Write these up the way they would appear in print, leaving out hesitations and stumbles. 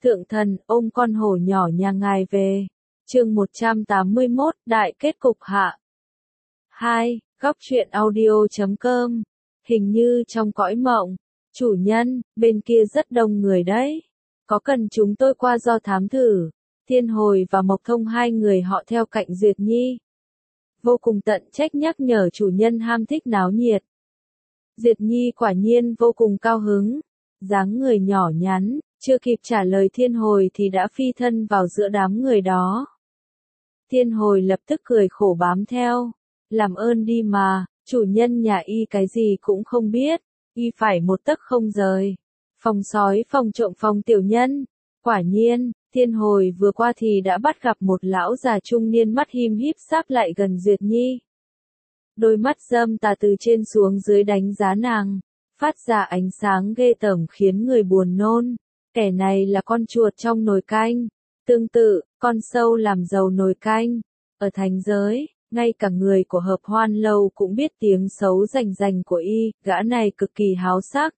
Thượng thần, ôm con hổ nhỏ nhà ngài về. Chương 181, đại kết cục hạ. 2. Góc truyện audio.com. Hình như trong cõi mộng. Chủ nhân, bên kia rất đông người đấy. Có cần chúng tôi qua do thám thử? Thiên Hồi và Mộc Thông hai người họ theo cạnh Duyệt Nhi. Vô cùng tận trách nhắc nhở chủ nhân ham thích náo nhiệt. Duyệt Nhi quả nhiên vô cùng cao hứng. Dáng người nhỏ nhắn, chưa kịp trả lời Thiên Hồi thì đã phi thân vào giữa đám người đó. Thiên Hồi lập tức cười khổ bám theo. Làm ơn đi mà, chủ nhân nhà y cái gì cũng không biết, y phải một tấc không rời. Phòng sói phòng trộm phòng tiểu nhân. Quả nhiên, Thiên Hồi vừa qua thì đã bắt gặp một lão già trung niên mắt híp híp sáp lại gần Duyệt Nhi. Đôi mắt râm tà từ trên xuống dưới đánh giá nàng, phát ra ánh sáng ghê tởm khiến người buồn nôn. Kẻ này là con chuột trong nồi canh. Tương tự, con sâu làm dầu nồi canh. Ở thành giới, ngay cả người của Hợp Hoan Lâu cũng biết tiếng xấu rành rành của y, gã này cực kỳ háo sắc.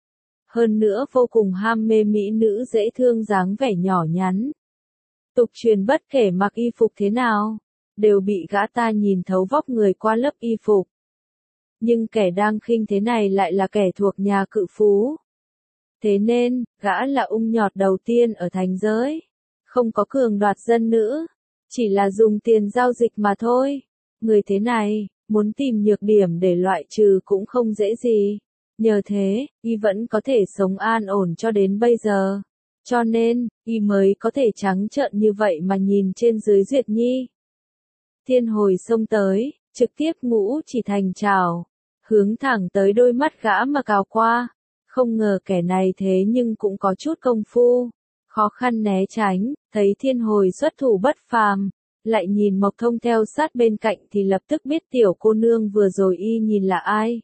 Hơn nữa vô cùng ham mê mỹ nữ dễ thương dáng vẻ nhỏ nhắn. Tục truyền bất kể mặc y phục thế nào, đều bị gã ta nhìn thấu vóc người qua lớp y phục. Nhưng kẻ đang khinh thế này lại là kẻ thuộc nhà cự phú. Thế nên, gã là ung nhọt đầu tiên ở thành giới. Không có cường đoạt dân nữ, chỉ là dùng tiền giao dịch mà thôi. Người thế này, muốn tìm nhược điểm để loại trừ cũng không dễ gì. Nhờ thế, y vẫn có thể sống an ổn cho đến bây giờ. Cho nên, y mới có thể trắng trợn như vậy mà nhìn trên dưới Duyệt Nhi. Thiên Hồi xông tới, trực tiếp ngũ chỉ thành chảo, hướng thẳng tới đôi mắt gã mà cào qua. Không ngờ kẻ này thế nhưng cũng có chút công phu. Khó khăn né tránh, thấy Thiên Hồi xuất thủ bất phàm, lại nhìn Mộc Thông theo sát bên cạnh thì lập tức biết tiểu cô nương vừa rồi y nhìn là ai.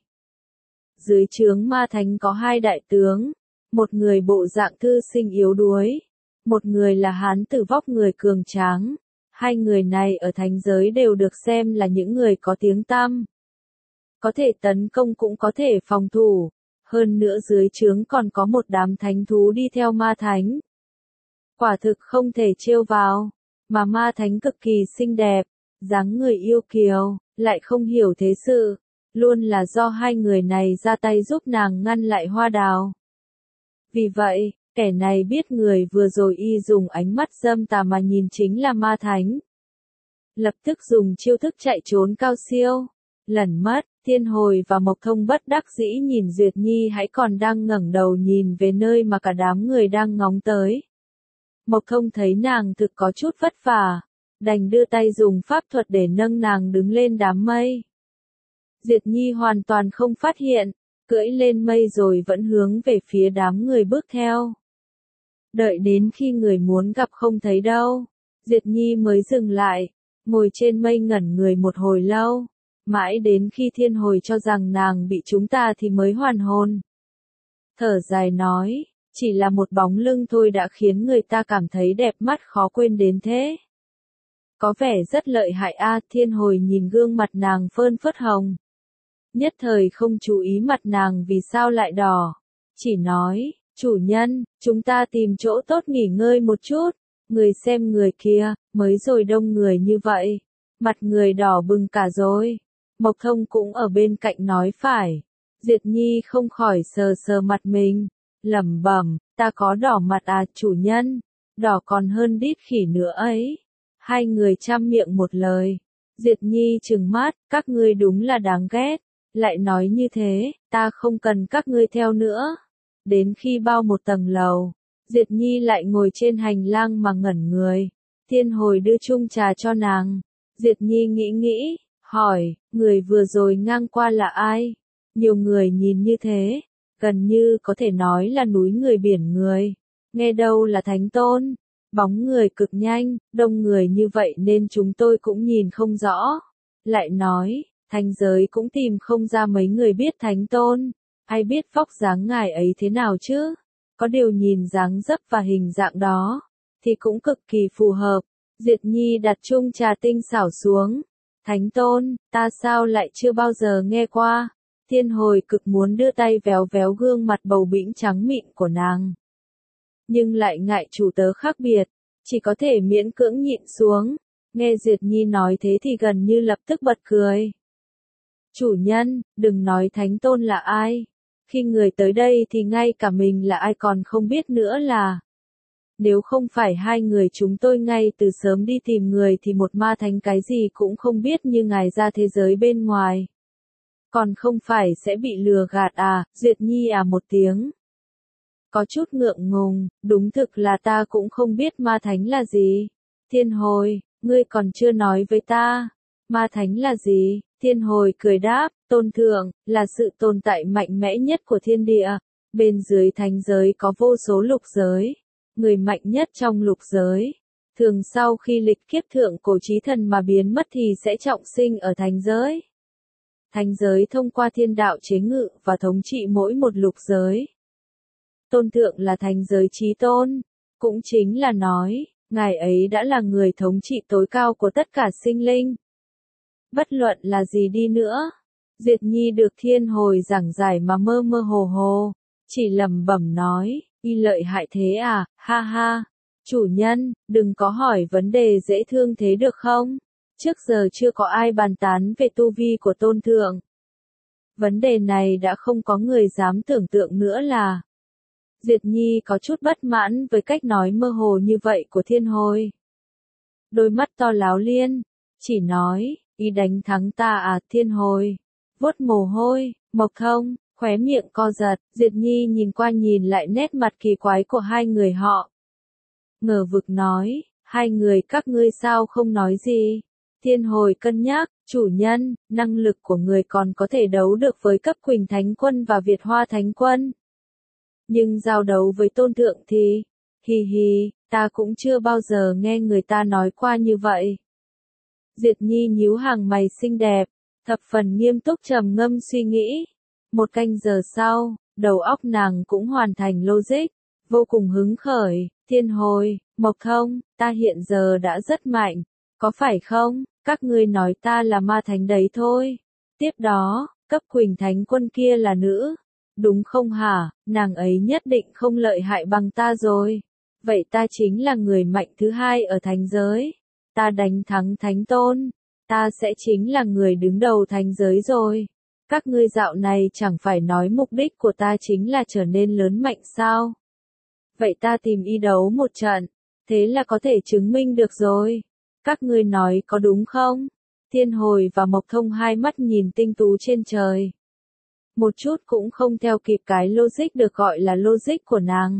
Dưới trướng ma thánh có hai đại tướng, một người bộ dạng thư sinh yếu đuối, một người là hán tử vóc người cường tráng. Hai người này ở thánh giới đều được xem là những người có tiếng tăm. Có thể tấn công cũng có thể phòng thủ, hơn nữa dưới trướng còn có một đám thánh thú đi theo ma thánh. Quả thực không thể trêu vào, mà ma thánh cực kỳ xinh đẹp, dáng người yêu kiều, lại không hiểu thế sự, luôn là do hai người này ra tay giúp nàng ngăn lại hoa đào. Vì vậy, kẻ này biết người vừa rồi y dùng ánh mắt dâm tà mà nhìn chính là ma thánh. Lập tức dùng chiêu thức chạy trốn cao siêu, lẩn mất. Thiên Hồi và Mộc Thông bất đắc dĩ nhìn Duyệt Nhi hãy còn đang ngẩng đầu nhìn về nơi mà cả đám người đang ngóng tới. Mộc Thông thấy nàng thực có chút vất vả, đành đưa tay dùng pháp thuật để nâng nàng đứng lên đám mây. Duyệt Nhi hoàn toàn không phát hiện, cưỡi lên mây rồi vẫn hướng về phía đám người bước theo. Đợi đến khi người muốn gặp không thấy đâu, Duyệt Nhi mới dừng lại, ngồi trên mây ngẩn người một hồi lâu. Mãi đến khi Thiên Hồi cho rằng nàng bị chúng ta thì mới hoàn hồn. Thở dài nói, chỉ là một bóng lưng thôi đã khiến người ta cảm thấy đẹp mắt khó quên đến thế. Có vẻ rất lợi hại a. Thiên Hồi nhìn gương mặt nàng phơn phớt hồng. Nhất thời không chú ý mặt nàng vì sao lại đỏ. Chỉ nói, chủ nhân, chúng ta tìm chỗ tốt nghỉ ngơi một chút. Người xem người kia, mới rồi đông người như vậy. Mặt người đỏ bừng cả rồi. Mộc Thông cũng ở bên cạnh nói phải. Duyệt Nhi không khỏi sờ sờ mặt mình, lẩm bẩm, ta có đỏ mặt à chủ nhân, đỏ còn hơn đít khỉ nữa ấy. Hai người chăm miệng một lời. Duyệt Nhi trừng mắt, các ngươi đúng là đáng ghét, lại nói như thế, ta không cần các ngươi theo nữa. Đến khi bao một tầng lầu, Duyệt Nhi lại ngồi trên hành lang mà ngẩn người. Thiên Hồi đưa chung trà cho nàng. Duyệt Nhi nghĩ, hỏi, người vừa rồi ngang qua là ai? Nhiều người nhìn như thế, gần như có thể nói là núi người biển người. Nghe đâu là thánh tôn, bóng người cực nhanh, đông người như vậy nên chúng tôi cũng nhìn không rõ. Lại nói, thánh giới cũng tìm không ra mấy người biết thánh tôn, ai biết vóc dáng ngài ấy thế nào chứ? Có điều nhìn dáng dấp và hình dạng đó, thì cũng cực kỳ phù hợp. Duyệt Nhi đặt chung trà tinh xảo xuống. Thánh tôn, ta sao lại chưa bao giờ nghe qua? Thiên Hồi cực muốn đưa tay véo véo gương mặt bầu bĩnh trắng mịn của nàng. nhưng lại ngại chủ tớ khác biệt, chỉ có thể miễn cưỡng nhịn xuống. Nghe Duyệt Nhi nói thế thì gần như lập tức bật cười. Chủ nhân, đừng nói Thánh Tôn là ai. Khi người tới đây thì ngay cả mình là ai còn không biết nữa là. Nếu không phải hai người chúng tôi ngay từ sớm đi tìm người thì một ma thánh cái gì cũng không biết như ngài ra thế giới bên ngoài. Còn không phải sẽ bị lừa gạt à, Duyệt Nhi à một tiếng. Có chút ngượng ngùng, đúng thực là ta cũng không biết ma thánh là gì. Thiên Hồi, ngươi còn chưa nói với ta. Ma thánh là gì? Thiên Hồi cười đáp, Tôn Thượng, là sự tồn tại mạnh mẽ nhất của thiên địa. Bên dưới thánh giới có vô số lục giới. Người mạnh nhất trong lục giới. Thường sau khi lịch kiếp thượng cổ chí thần mà biến mất thì sẽ trọng sinh ở thánh giới. Thánh giới thông qua thiên đạo chế ngự và thống trị mỗi một lục giới. Tôn Thượng là thánh giới chí tôn, cũng chính là nói, ngài ấy đã là người thống trị tối cao của tất cả sinh linh. Bất luận là gì đi nữa, Duyệt Nhi được Thiên Hồi giảng giải mà mơ mơ hồ hồ, chỉ lẩm bẩm nói, y lợi hại thế à, ha ha. Chủ nhân, đừng có hỏi vấn đề dễ thương thế được không? Trước giờ chưa có ai bàn tán về tu vi của Tôn Thượng. Vấn đề này đã không có người dám tưởng tượng nữa là. Duyệt Nhi có chút bất mãn với cách nói mơ hồ như vậy của Thiên Hồi. Đôi mắt to láo liên, chỉ nói, ý đánh thắng ta à Thiên Hồi. Vuốt mồ hôi, Mộc Thông, khóe miệng co giật, Duyệt Nhi nhìn qua nhìn lại nét mặt kỳ quái của hai người họ. Ngờ vực nói, hai người các ngươi sao không nói gì? Thiên Hồi cân nhắc, chủ nhân, năng lực của người còn có thể đấu được với cấp Quỳnh Thánh Quân và Việt Hoa Thánh Quân. Nhưng giao đấu với Tôn Thượng thì, hì hì, ta cũng chưa bao giờ nghe người ta nói qua như vậy. Duyệt Nhi nhíu hàng mày xinh đẹp, thập phần nghiêm túc trầm ngâm suy nghĩ. Một canh giờ sau, đầu óc nàng cũng hoàn thành logic, vô cùng hứng khởi. Thiên Hồi, Mộc Thông, ta hiện giờ đã rất mạnh, có phải không? Các ngươi nói ta là ma thánh đấy thôi. Tiếp đó, cấp Quỳnh Thánh Quân kia là nữ. Đúng không hả, nàng ấy nhất định không lợi hại bằng ta rồi. Vậy ta chính là người mạnh thứ hai ở thánh giới. Ta đánh thắng Thánh Tôn. Ta sẽ chính là người đứng đầu thánh giới rồi. Các ngươi dạo này chẳng phải nói mục đích của ta chính là trở nên lớn mạnh sao? Vậy ta tìm y đấu một trận. Thế là có thể chứng minh được rồi. Các ngươi nói có đúng không? Thiên Hồi và Mộc Thông hai mắt nhìn tinh tú trên trời. Một chút cũng không theo kịp cái logic được gọi là logic của nàng.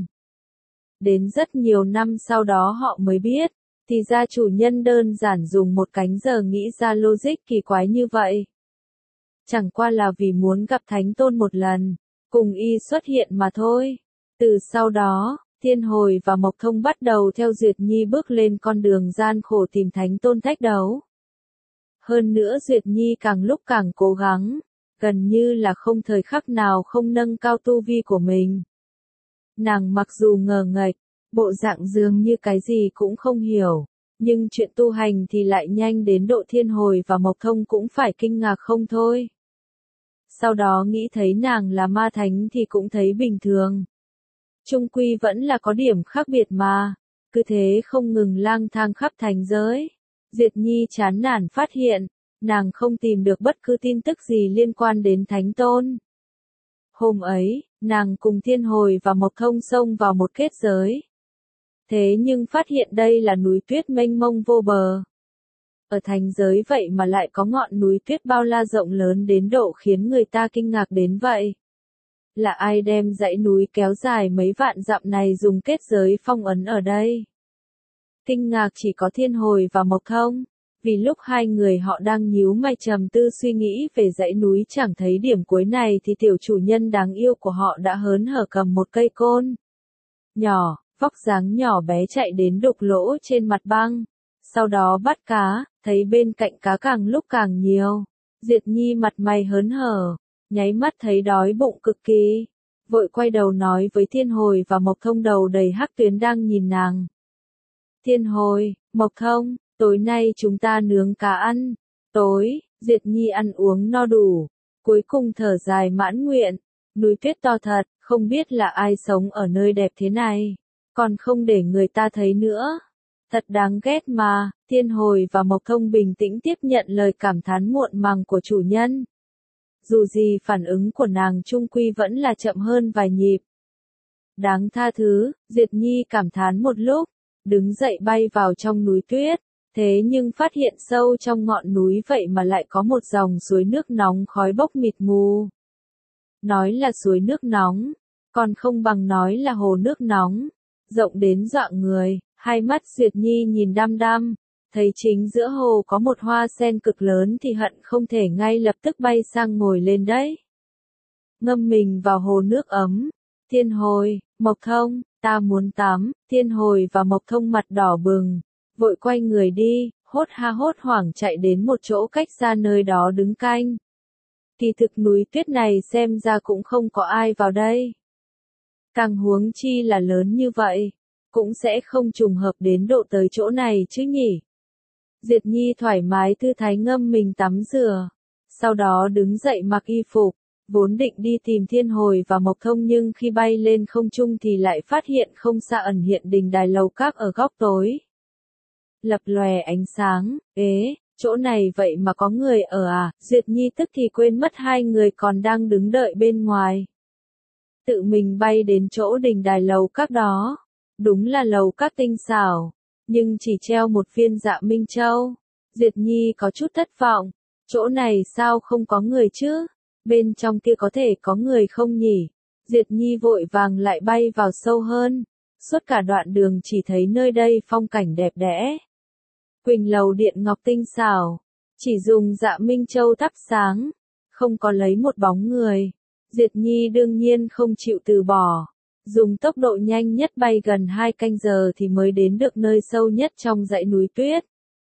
Đến rất nhiều năm sau đó họ mới biết, thì ra chủ nhân đơn giản dùng một cánh giờ nghĩ ra logic kỳ quái như vậy. Chẳng qua là vì muốn gặp Thánh Tôn một lần, cùng y xuất hiện mà thôi. Từ sau đó, Thiên Hồi và Mộc Thông bắt đầu theo Duyệt Nhi bước lên con đường gian khổ tìm Thánh Tôn thách đấu. Hơn nữa Duyệt Nhi càng lúc càng cố gắng, gần như là không thời khắc nào không nâng cao tu vi của mình. Nàng mặc dù ngờ nghệch, bộ dạng dường như cái gì cũng không hiểu, nhưng chuyện tu hành thì lại nhanh đến độ Thiên Hồi và Mộc Thông cũng phải kinh ngạc không thôi. Sau đó nghĩ thấy nàng là ma thánh thì cũng thấy bình thường. Chung quy vẫn là có điểm khác biệt mà, cứ thế không ngừng lang thang khắp thánh giới. Duyệt Nhi chán nản phát hiện, nàng không tìm được bất cứ tin tức gì liên quan đến Thánh Tôn. Hôm ấy, nàng cùng Thiên Hồi và Mộc Thông xông vào một kết giới. Thế nhưng phát hiện đây là núi tuyết mênh mông vô bờ. Ở thánh giới vậy mà lại có ngọn núi tuyết bao la rộng lớn đến độ khiến người ta kinh ngạc đến vậy. Là ai đem dãy núi kéo dài mấy vạn dặm này dùng kết giới phong ấn ở đây? Kinh ngạc chỉ có Thiên Hồi và Mộc Thông, vì lúc hai người họ đang nhíu mày trầm tư suy nghĩ về dãy núi chẳng thấy điểm cuối này thì tiểu chủ nhân đáng yêu của họ đã hớn hở cầm một cây côn nhỏ, vóc dáng nhỏ bé chạy đến đục lỗ trên mặt băng, sau đó bắt cá, thấy bên cạnh cá càng lúc càng nhiều. Duyệt Nhi mặt mày hớn hở, nháy mắt thấy đói bụng cực kỳ, vội quay đầu nói với Thiên Hồi và Mộc Thông đầu đầy hắc tuyến đang nhìn nàng. Thiên Hồi, Mộc Thông, tối nay chúng ta nướng cá ăn. Tối, Duyệt Nhi ăn uống no đủ, cuối cùng thở dài mãn nguyện. Núi tuyết to thật, không biết là ai sống ở nơi đẹp thế này. còn không để người ta thấy nữa. Thật đáng ghét mà, Thiên Hồi và Mộc Thông bình tĩnh tiếp nhận lời cảm thán muộn màng của chủ nhân. Dù gì phản ứng của nàng chung quy vẫn là chậm hơn vài nhịp. Đáng tha thứ, Diệt Nhi cảm thán một lúc, đứng dậy bay vào trong núi tuyết, thế nhưng phát hiện sâu trong ngọn núi vậy mà lại có một dòng suối nước nóng khói bốc mịt mù. Nói là suối nước nóng, còn không bằng nói là hồ nước nóng, rộng đến dọa người, hai mắt Duyệt Nhi nhìn đăm đăm, thấy chính giữa hồ có một hoa sen cực lớn thì hận không thể ngay lập tức bay sang ngồi lên đấy. Ngâm mình vào hồ nước ấm, Thiên Hồi, Mộc Thông, ta muốn tắm, Thiên Hồi và Mộc Thông mặt đỏ bừng, vội quay người đi, hốt hoảng chạy đến một chỗ cách xa nơi đó đứng canh. Kỳ thực núi tuyết này xem ra cũng không có ai vào đây. Càng huống chi là lớn như vậy, cũng sẽ không trùng hợp đến độ tới chỗ này chứ nhỉ. Diệt Nhi thoải mái thư thái ngâm mình tắm rửa, sau đó đứng dậy mặc y phục, vốn định đi tìm Thiên Hồi và Mộc Thông nhưng khi bay lên không trung thì lại phát hiện không xa ẩn hiện đình đài lầu các ở góc tối. Lập lòe ánh sáng, chỗ này vậy mà có người ở à, Duyệt Nhi tức thì quên mất hai người còn đang đứng đợi bên ngoài. Tự mình bay đến chỗ đình đài lầu các đó, đúng là lầu các tinh xảo, nhưng chỉ treo một viên Dạ Minh Châu. Duyệt Nhi có chút thất vọng, chỗ này sao không có người chứ, bên trong kia có thể có người không nhỉ. Duyệt Nhi vội vàng lại bay vào sâu hơn, suốt cả đoạn đường chỉ thấy nơi đây phong cảnh đẹp đẽ. Quỳnh lầu điện ngọc tinh xảo, chỉ dùng Dạ Minh Châu thắp sáng, không có lấy một bóng người. Duyệt Nhi đương nhiên không chịu từ bỏ, dùng tốc độ nhanh nhất bay gần 2 canh giờ thì mới đến được nơi sâu nhất trong dãy núi tuyết.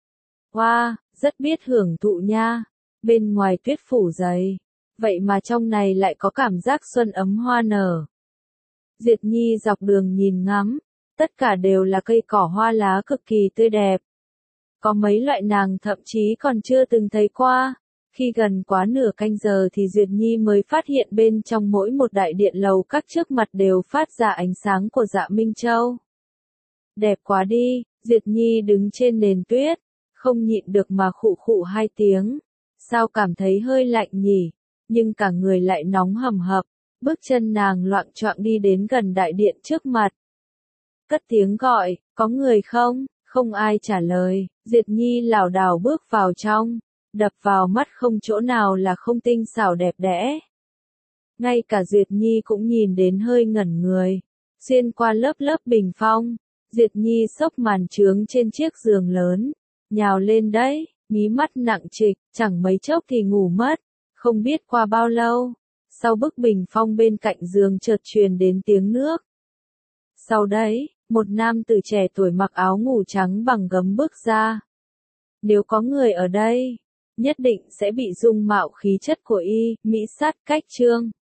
Wow, rất biết hưởng thụ nha, bên ngoài tuyết phủ dày, vậy mà trong này lại có cảm giác xuân ấm hoa nở. Duyệt Nhi dọc đường nhìn ngắm, tất cả đều là cây cỏ hoa lá cực kỳ tươi đẹp. Có mấy loại nàng thậm chí còn chưa từng thấy qua. Khi gần quá nửa canh giờ thì Duyệt Nhi mới phát hiện bên trong mỗi một đại điện lầu các trước mặt đều phát ra ánh sáng của Dạ Minh Châu. Đẹp quá đi, Duyệt Nhi đứng trên nền tuyết, không nhịn được mà khụ khụ 2 tiếng. Sao cảm thấy hơi lạnh nhỉ, nhưng cả người lại nóng hầm hập, bước chân nàng loạng choạng đi đến gần đại điện trước mặt. Cất tiếng gọi, có người không? Không ai trả lời, Duyệt Nhi lảo đảo bước vào trong, đập vào mắt không chỗ nào là không tinh xảo đẹp đẽ. Ngay cả Duyệt Nhi cũng nhìn đến hơi ngẩn người, xuyên qua lớp lớp bình phong, Duyệt Nhi xốc màn trướng trên chiếc giường lớn, nhào lên đấy, mí mắt nặng trịch, chẳng mấy chốc thì ngủ mất, không biết qua bao lâu, sau bức bình phong bên cạnh giường chợt truyền đến tiếng nước. Sau đấy, một nam tử trẻ tuổi mặc áo ngủ trắng bằng gấm bước ra. Nếu có người ở đây, nhất định sẽ bị dung mạo khí chất của y, mỹ sát cách trương.